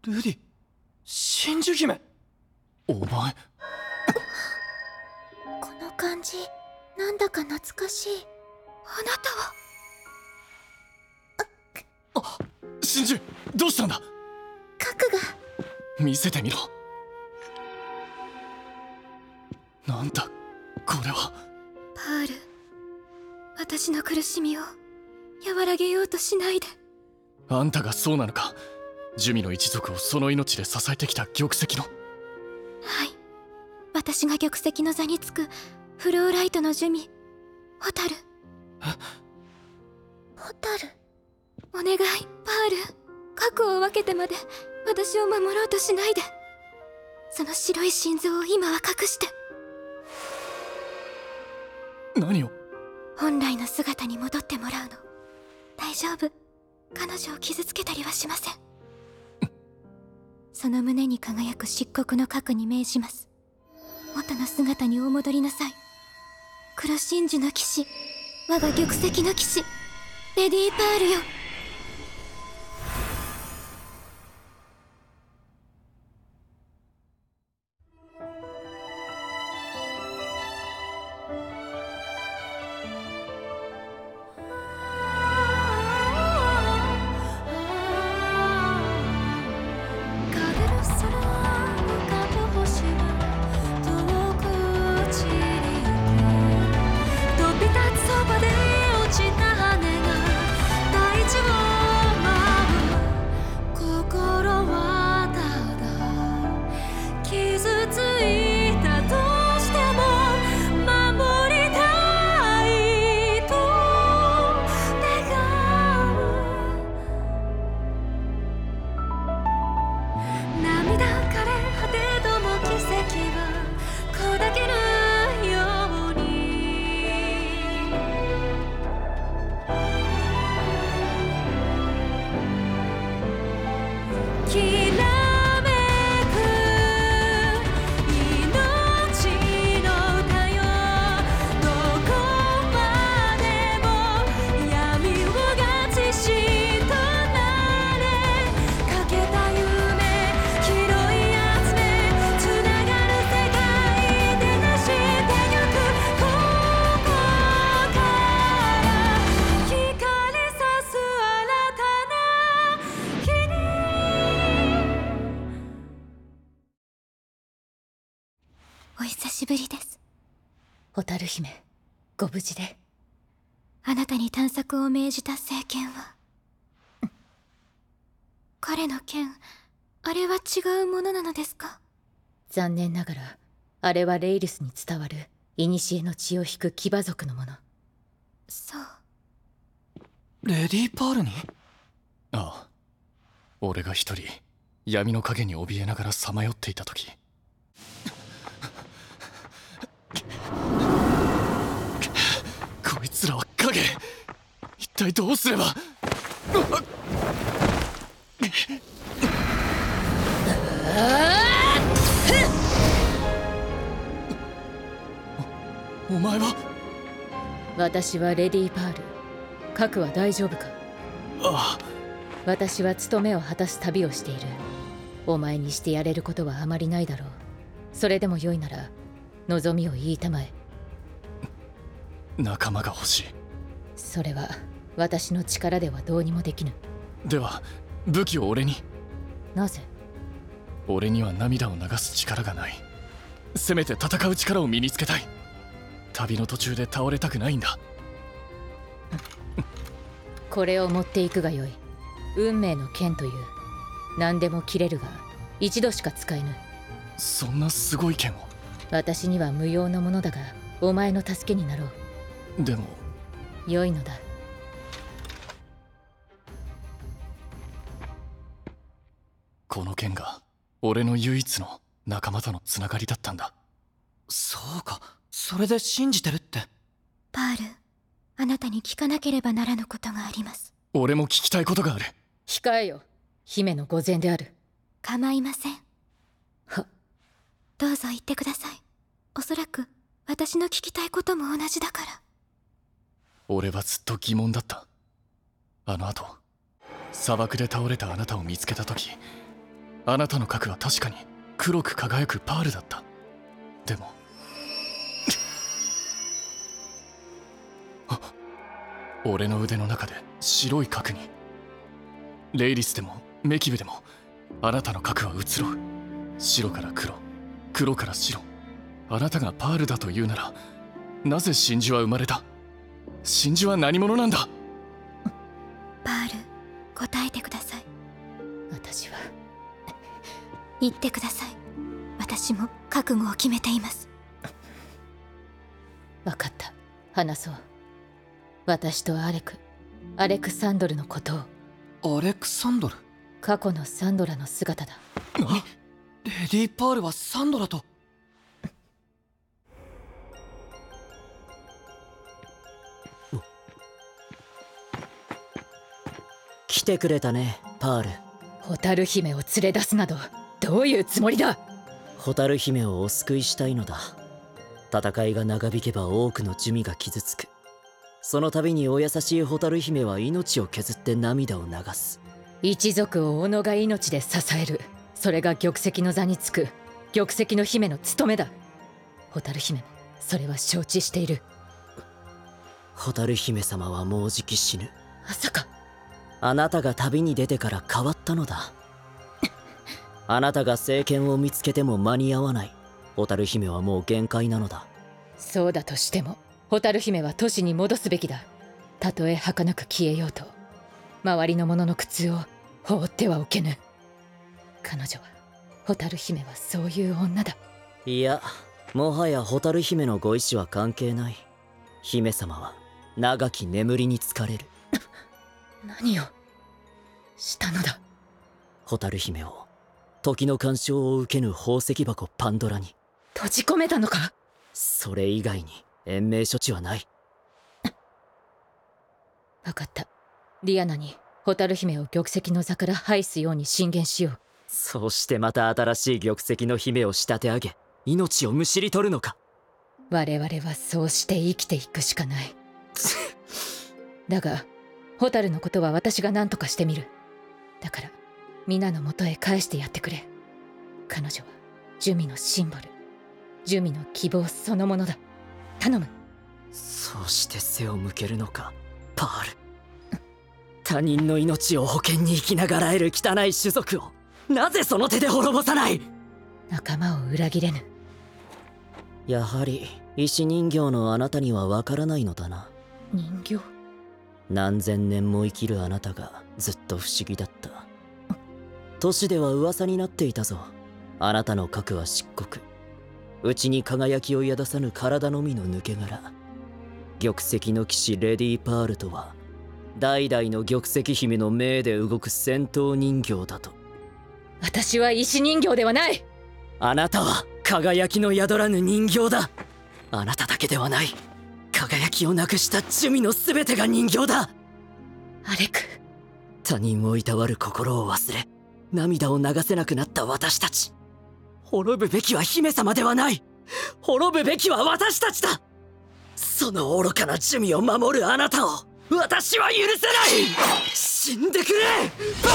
ルディ、真珠姫。お前。 この感じ、なんだか懐かしい。あなたは。 真珠、どうしたんだ。 核が。 見せてみろ。なんだこれは。 パール、私の苦しみを和らげようとしないで。 あんたがそうなのか。珠魅の一族をその命で支えてきた玉石の。 はい、私が玉石の座につくフローライトの珠魅、ホタル。ホタル、お願いパール、核を分けてまで私を守ろうとしないで。その白い心臓を今は隠して。 何を。 本来の姿に戻ってもらうの。大丈夫、彼女を傷つけたりはしません。その胸に輝く漆黒の核に命じます。元の姿にお戻りなさい。黒真珠の騎士、我が玉石の騎士、レディー・パールよ。お久しぶりです。 蛍姫、ご無事で。 あなたに探索を命じた聖剣は、彼の剣、あれは違うものなのですか？ 残念ながら、あれはレイルスに伝わる古の血を引く騎馬族のもの。 そう。 レディー・パールに？ああ、俺が一人闇の影に怯えながらさまよっていた時。こいつらは影。一体どうすれば。お前は？ 私はレディー・パール。核は大丈夫か？ ああ。 私は務めを果たす旅をしている。お前にしてやれることはあまりないだろう。それでもよいなら望みを言いたまえ。 仲間が欲しい。 それは私の力ではどうにもできぬ。 では武器を俺に。 なぜ？ 俺には涙を流す力がない。せめて戦う力を身につけたい。旅の途中で倒れたくないんだ。 これを持っていくがよい。運命の剣という。何でも切れるが一度しか使えぬ。 そんなすごい剣を。 私には無用のものだが、お前の助けになろう。 でも良いのだ。 この剣が俺の唯一の仲間とのつながりだったんだ。そうか、それで信じてるって。 パール、あなたに聞かなければならぬことがあります。 俺も聞きたいことがある。 控えよ。姫の御前である。 構いません。 は。 どうぞ言ってください。おそらく私の聞きたいことも同じだから。 俺はずっと疑問だった。あの後砂漠で倒れたあなたを見つけた時、 あなたの核は確かに黒く輝くパールだった。でも俺の腕の中で白い核に、レイリスでもメキブでもあなたの核は移ろう。白から黒、黒から白。あなたがパールだというなら、なぜ真珠は生まれた？真珠は何者なんだ？ パール、答えてください。 私は言ってください。私も覚悟を決めています。 分かった。話そう。私とアレクサンドルのことを。 アレクサンドル？ 過去のサンドラの姿だ。 何？レディー・パールはサンドラと？ 来てくれたね、パール。 蛍姫を連れ出すなどどういうつもりだ？ 蛍姫をお救いしたいのだ。戦いが長引けば多くの珠魅が傷つく。その度にお優しい蛍姫は命を削って涙を流す。 一族を己が命で支える。それが玉石の座につく玉石の姫の務めだ。蛍姫もそれは承知している。 蛍姫様はもうじき死ぬ。 まさかあなたが旅に出てから変わったのだ。あなたが政権を見つけても間に合わない。蛍姫はもう限界なのだ。 そうだとしても蛍姫は都市に戻すべきだ。たとえ儚く消えようと周りの者の苦痛を放ってはおけぬ。彼女は蛍姫はそういう女だ。 いや、もはや蛍姫のご意志は関係ない。姫様は長き眠りにつかれる。 何をしたのだ？ 蛍姫を時の干渉を受けぬ宝石箱パンドラに閉じ込めたのか？ それ以外に延命処置はない。 分かった。リアナに蛍姫を玉石の座から排すように進言しよう。 そうしてまた新しい玉石の姫を仕立て上げ命をむしり取るのか？ 我々はそうして生きていくしかない。だが蛍のことは私が何とかしてみる。だから皆の元へ返してやってくれ。彼女は珠魅のシンボル、珠魅の希望そのものだ。頼む。 そうして背を向けるのか、パール。他人の命を保険に生きながらえる汚い種族をなぜその手で滅ぼさない？ 仲間を裏切れぬ。 やはり石人形のあなたにはわからないのだな。 人形？ 何千年も生きるあなたがずっと不思議だった。都市では噂になっていたぞ。あなたの核は漆黒、内に輝きを宿さぬ体のみの抜け殻。玉石の騎士レディー・パールとは代々の玉石姫の命で動く戦闘人形だと。 私は石人形ではない。 あなたは輝きの宿らぬ人形だ。あなただけではない。輝きをなくした珠魅の全てが人形だ。 アレク。 他人をいたわる心を忘れ涙を流せなくなった私たち。滅ぶべきは姫様ではない。滅ぶべきは私たちだ。その愚かな珠魅を守るあなたを私は許せない。死んでくれバ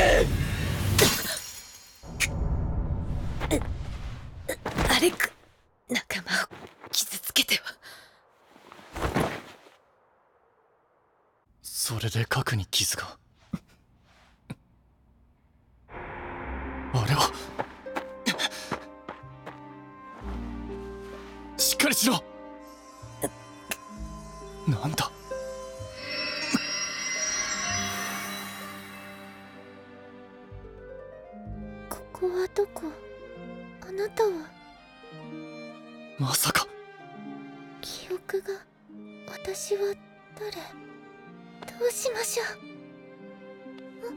ール。 アレク、仲間を傷つけては。 それで核に傷が。あれは。しっかりしろ。なんだ。 ここはどこ？あなたは？ まさか。 記憶が。私は誰？どうしましょう。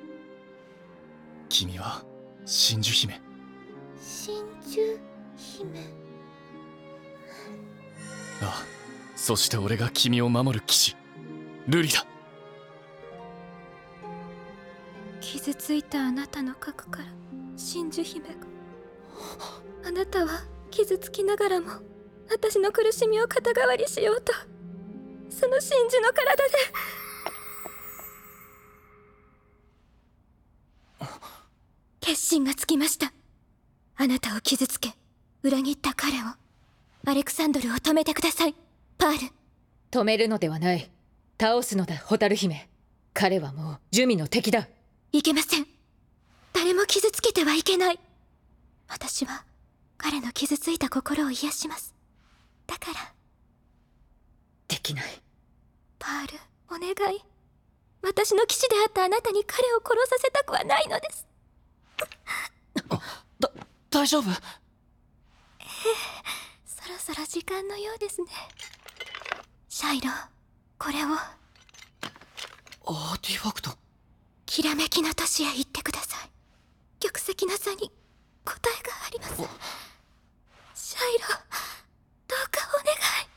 君は真珠姫。 真珠姫。 ああ、そして俺が君を守る騎士ルリだ。 傷ついたあなたの核から真珠姫が。あなたは傷つきながらも私の苦しみを肩代わりしようとその真珠の体で。決決心がつきました。あなたを傷つけ裏切った彼を、アレクサンドルを止めてください、パール。 止めるのではない。倒すのだ、蛍姫。彼はもう珠魅の敵だ。 いけません。誰も傷つけてはいけない。私は彼の傷ついた心を癒します。だからできない。 パール、お願い。私の騎士であったあなたに彼を殺させたくはないのです。 大丈夫？ そろそろ時間のようですね。シャイロ、これを。 アーティファクト。 きらめきの都市へ行ってください。玉石の座に答えがあります。シャイロ、どうかお願い。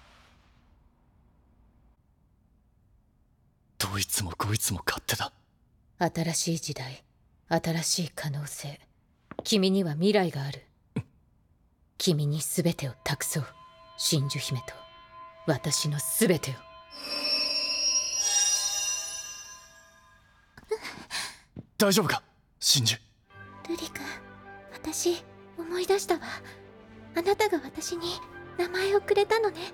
どいつもこいつも勝手だ。 新しい時代、新しい可能性。君には未来がある。君に全てを託そう、真珠姫と私の全てを。 大丈夫か真珠？ ルリ君、私思い出したわ。あなたが私に名前をくれたのね。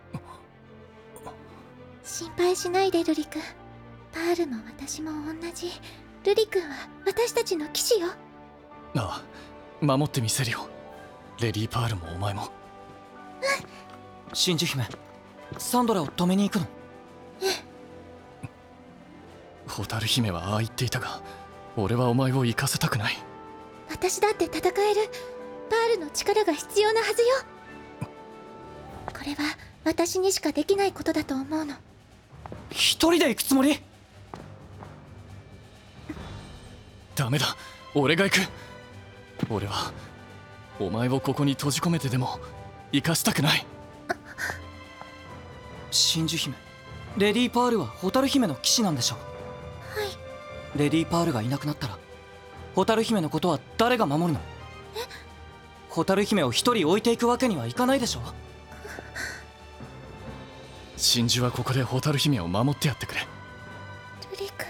心配しないでルリ君。パールも私も同じ。ルリ君は私たちの騎士よ。 ああ、守ってみせるよ。レディ・パールもお前も。 真珠姫、サンドラを止めに行くの？ 蛍姫はああ言っていたが、俺はお前を行かせたくない。 私だって戦える。パールの力が必要なはずよ。これは私にしかできないことだと思うの。 一人で行くつもり？ ダメだ、俺が行く。俺はお前をここに閉じ込めてでも生かしたくない。 真珠姫、レディ・パールは蛍姫の騎士なんでしょ？ はい。 レディ・パールがいなくなったら蛍姫のことは誰が守るの？蛍姫を一人置いていくわけにはいかないでしょ？ 真珠はここで蛍姫を守ってやってくれ。 ルリ君、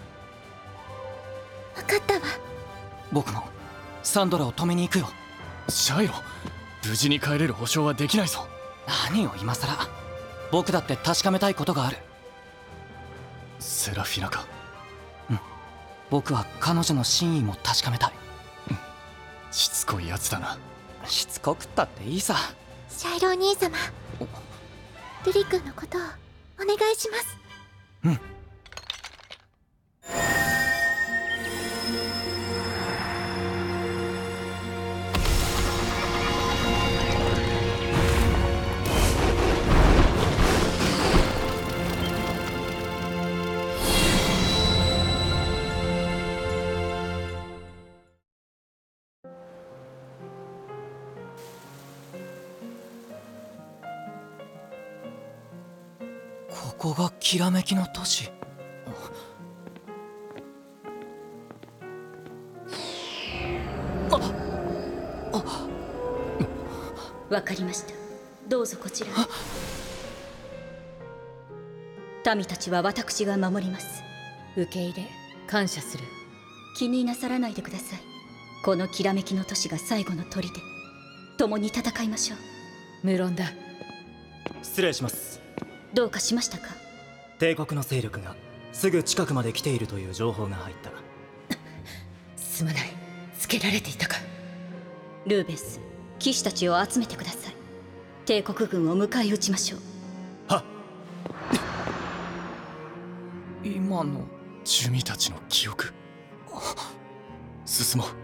分かったわ。 僕もサンドラを止めに行くよ。 シャイロ、無事に帰れる保証はできないぞ。 何を今さら。僕だって確かめたいことがある。 セラフィナか？ うん、僕は彼女の真意も確かめたい。 しつこいやつだな。 しつこくったっていいさ。 シャイロお兄様、ルリ君のことをお願いします。 うん。ここがきらめきの都市。 わかりました。どうぞこちらへ。民たちは私が守ります。 受け入れ、感謝する。 気になさらないでください。このきらめきの都市が最後の砦。共に戦いましょう。 無論だ。 失礼します。 どうかしましたか？ 帝国の勢力がすぐ近くまで来ているという情報が入った。 すまない、つけられていたか。 ルーベンス、騎士たちを集めてください。帝国軍を迎え撃ちましょう。 はっ。 今のジュミたちの記憶。進もう。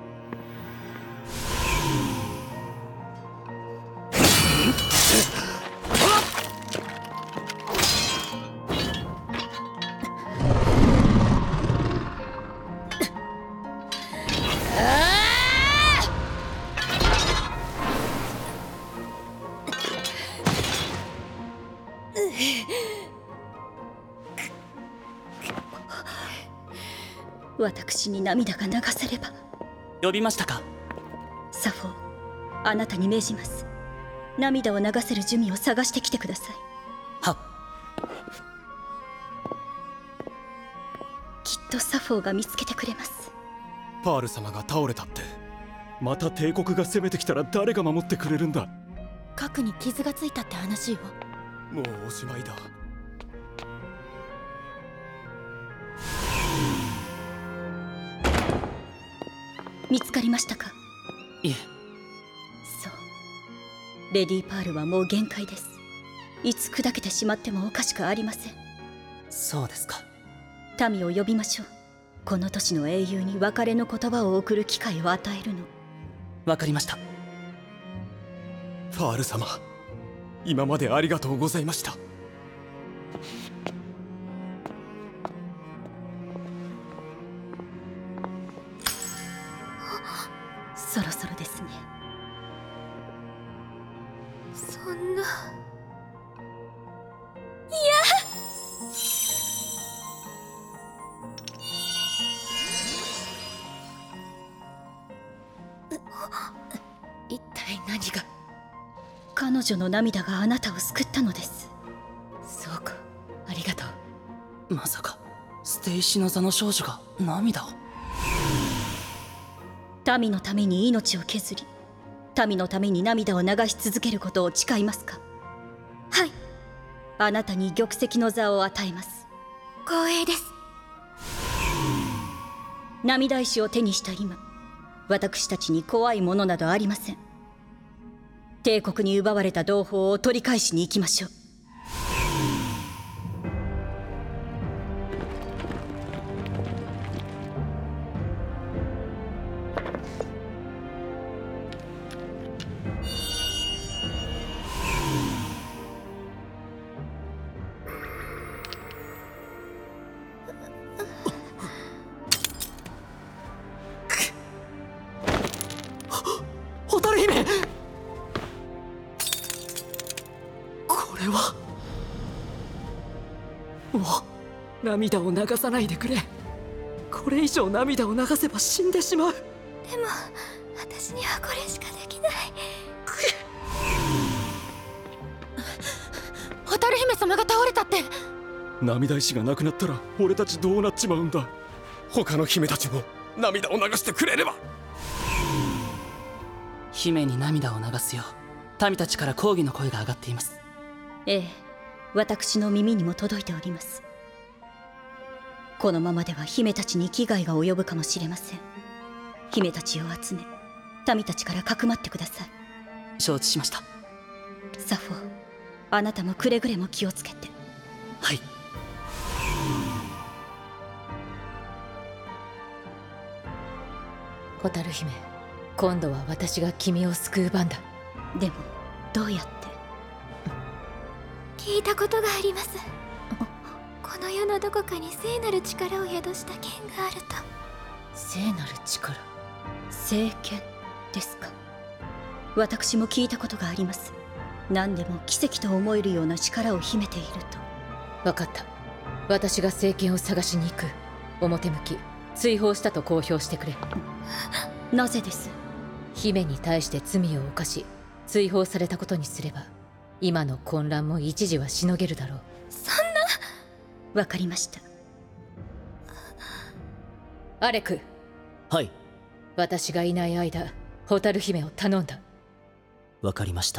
私に涙が流せれば。 呼びましたか？ サフォー、あなたに命じます。涙を流せる珠魅を探してきてください。 はっ。 きっとサフォーが見つけてくれます。 パール様が倒れたって。また帝国が攻めてきたら誰が守ってくれるんだ。 核に傷がついたって話よ。 もうおしまいだ。 見つかりましたか？ いえ。 そう、レディーパールはもう限界です。いつ砕けてしまってもおかしくありません。 そうですか。 民を呼びましょう。この都市の英雄に別れの言葉を送る機会を与えるの。 わかりました。 パール様、今までありがとうございました。 そろそろですね。 そんな。 一体何が。 彼女の涙があなたを救ったのです。 そうか、ありがとう。 まさか捨て石の座の少女が涙を。 民のために命を削り、民のために涙を流し続けることを誓いますか？ はい、 あなたに玉石の座を与えます。 光栄です。 涙石を手にした今、私たちに怖いものなどありません。帝国に奪われた同胞を取り返しに行きましょう。 蛍姫！これは。もう涙を流さないでくれ。これ以上涙を流せば死んでしまう。 でも私にはこれしかできない。蛍姫様が倒れたって。 涙石がなくなったら俺たちどうなっちまうんだ。他の姫たちも涙を流してくれれば。 姫に涙を流すよう民たちから抗議の声が上がっています。 ええ、私の耳にも届いております。このままでは姫たちに危害が及ぶかもしれません。姫たちを集め、民たちからかくまってください。 承知しました。 サフォー、あなたもくれぐれも気をつけて。 はい。 蛍姫、今度は私が君を救う番だ。 でもどうやって？ 聞いたことがあります。この世のどこかに聖なる力を宿した剣があると。 聖なる力？ 聖剣ですか？私も聞いたことがあります。何でも奇跡と思えるような力を秘めていると。 分かった。私が聖剣を探しに行く。表向き追放したと公表してくれ。 なぜです？ 姫に対して罪を犯し追放されたことにすれば今の混乱も一時はしのげるだろう。 そんな。 わかりました。 アレク。 はい。 私がいない間蛍姫を頼んだ。 わかりました。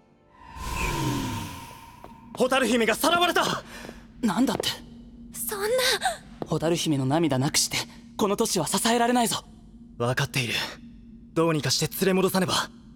蛍姫がさらわれた。 なんだって。 そんな。 蛍姫の涙なくしてこの都市は支えられないぞ。 分かっている。どうにかして連れ戻さねば。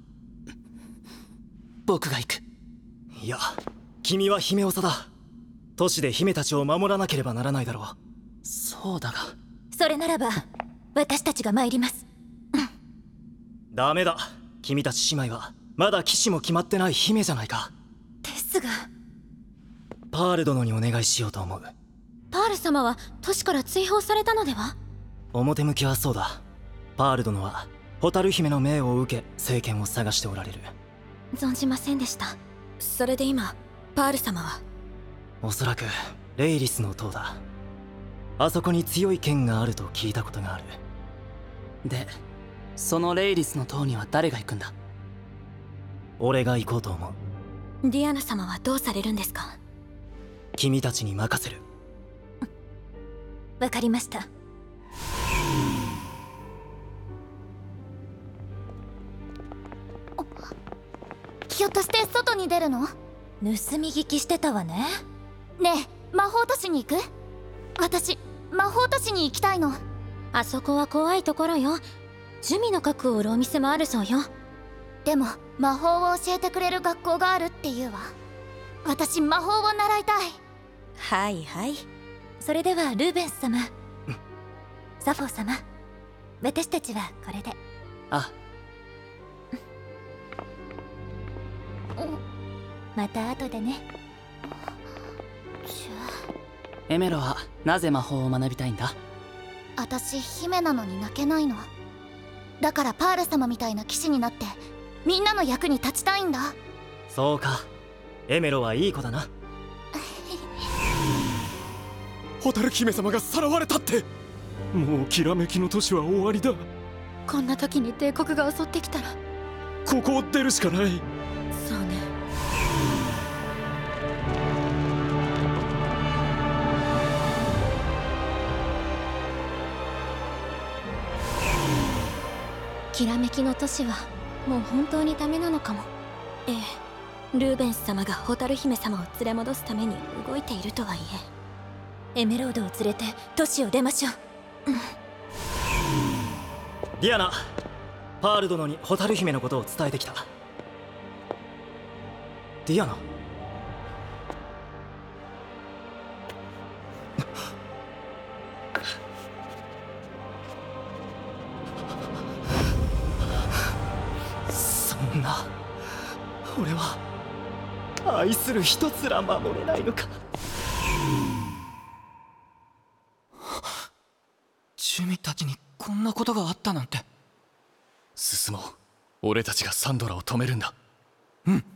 僕が行く。 いや、君は姫長だ。都市で姫たちを守らなければならないだろう。 そうだが。 それならば私たちが参ります。 ダメだ。君たち姉妹はまだ騎士も決まってない姫じゃないか。 ですが。 パール殿にお願いしようと思う。 パール様は都市から追放されたのでは？ 表向きはそうだ。パール殿は蛍姫の命を受け聖剣を探しておられる。 存じませんでした。それで今パール様は？ おそらくレイリスの塔だ。あそこに強い剣があると聞いたことがある。 で、そのレイリスの塔には誰が行くんだ？ 俺が行こうと思う。 ディアナ様はどうされるんですか？ 君たちに任せる。 わかりました。 ひょっとして外に出るの？ 盗み聞きしてたわね。 ねえ、魔法都市に行く？私魔法都市に行きたいの。 あそこは怖いところよ。珠魅の核を売るお店もあるそうよ。 でも魔法を教えてくれる学校があるっていうわ。私魔法を習いたい。 はいはい。それではルーベンス様、サフォー様、私たちはこれで。 あ、 また後でね。 エメロはなぜ魔法を学びたいんだ？ 私姫なのに泣けないの。だからパール様みたいな騎士になってみんなの役に立ちたいんだ。 そうか、エメロはいい子だな。 蛍姫様がさらわれたって。もうきらめきの年は終わりだ。 こんな時に帝国が襲ってきたらここを出るしかない。 そうね。 きらめきの都市はもう本当にダメなのかも。ええ、ルーベンス様が蛍姫様を連れ戻すために動いているとはいえ、エメロードを連れて都市を出ましょう。 ディアナ、パール殿に蛍姫のことを伝えてきた。ディアナ、そんな、俺は愛する人すら守れないのか。 珠魅たちにこんなことがあったなんて。 進もう。俺たちがサンドラを止めるんだ。 うん。